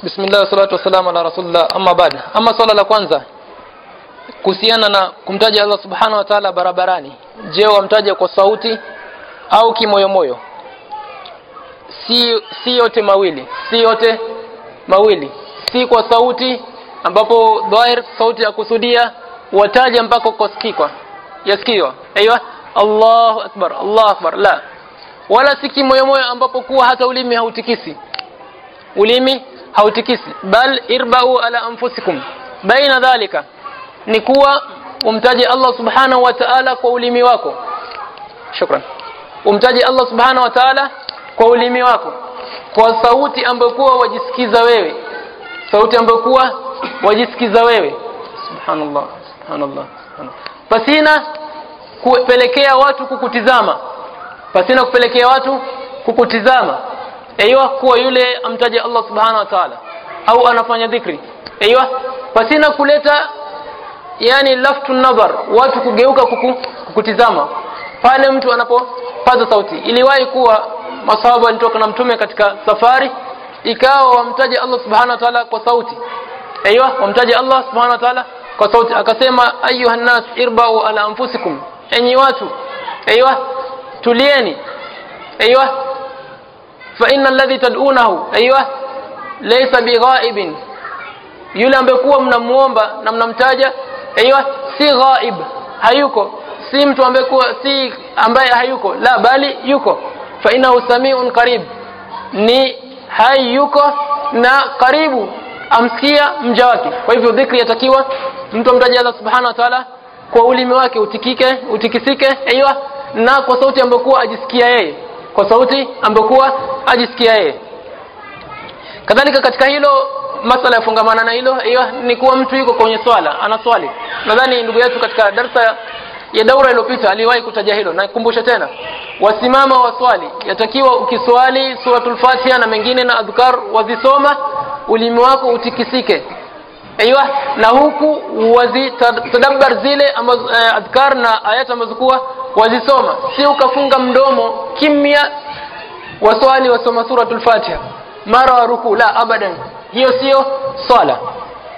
Bismillah salatu wassalamu ala rasulillah. Amma baada. Ama swala la kwanza kuhusiana na kumtaja Allah subhanahu wa ta'ala barabarani. Je, wamtaja kwa sauti au kimoyomoyo? Si yote mawili. Si kwa sauti ambapo dhahir sauti ya kusudia wataja mpaka kusikika. Yasikiwa. Aiywa. Allahu akbar. La. Wala si kimoyomoyo ambapo kuwa hata ulimi hautikisi. Bal irba'u ala anfusikum. Baina dhalika ni kuwa umtaje Allah subhanahu wa ta'ala kwa ulimi wako. Shukran. Umtaje Allah subhanahu wa ta'ala kwa ulimi wako, kwa sauti ambayo kuwa wajisikiza wewe. Subhanallah. Pasina kupelekea watu kukutizama. Aiywa, kuwa yule amtaje Allah subhanahu wa ta'ala au anafanya dhikri. Aiywa, pasina kuleta laftun nazar, watu kugeuka kukutizama pale mtu anapopaza sauti. Iliwahi kuwa masahaba walitoka na mtume katika safari, ikawa wamtaje Allah subhanahu wa ta'ala kwa sauti. Aiywa, wamtaje Allah subhanahu wa ta'ala kwa sauti. Akasema, ayuhan nas irba'u ala anfusikum, enyi watu, aiywa, tulieni. Aiywa, fa inna alladhi tad'unahu, aiywa, laysa bighaibin, yule ambaye kuwa mnamuomba na mnamtaja, aiywa, si ghaib, hayuko, si mtu ambaye kuwa si ambaye hayuko, la bali yuko. Fa innahu samiun qarib, ni hayuko na karibu, amsikia mja wake. Kwa hivyo dhikri yatakiwa mtu amtaje Allah subhanahu wa ta'ala kwa ulimi wake utikisike, aiywa, na kwa sauti ambayo kuwa ajisikia yeye. Kadhalika katika hilo masala yafungamana na hilo, aiywa, ni kuwa mtu yuko kwenye swala, anaswali. Nadhani ndugu yetu katika darasa ya daura iliyopita aliwahi kutaja hilo, na nikumbusha tena. Wasimama waswali, yatakiwa ukiswali suratul Fatiha na mengine na adhkar wazisoma, ulimi wako utikisike. Aiywa, na huku wazitadabbar zile ambazo adhkar na ayat ambazo kuwa wazisoma. Si ukafunga mdomo kimya waswali wasoma suratul Fatiha mara ruku, la abadan, hiyo sio swala.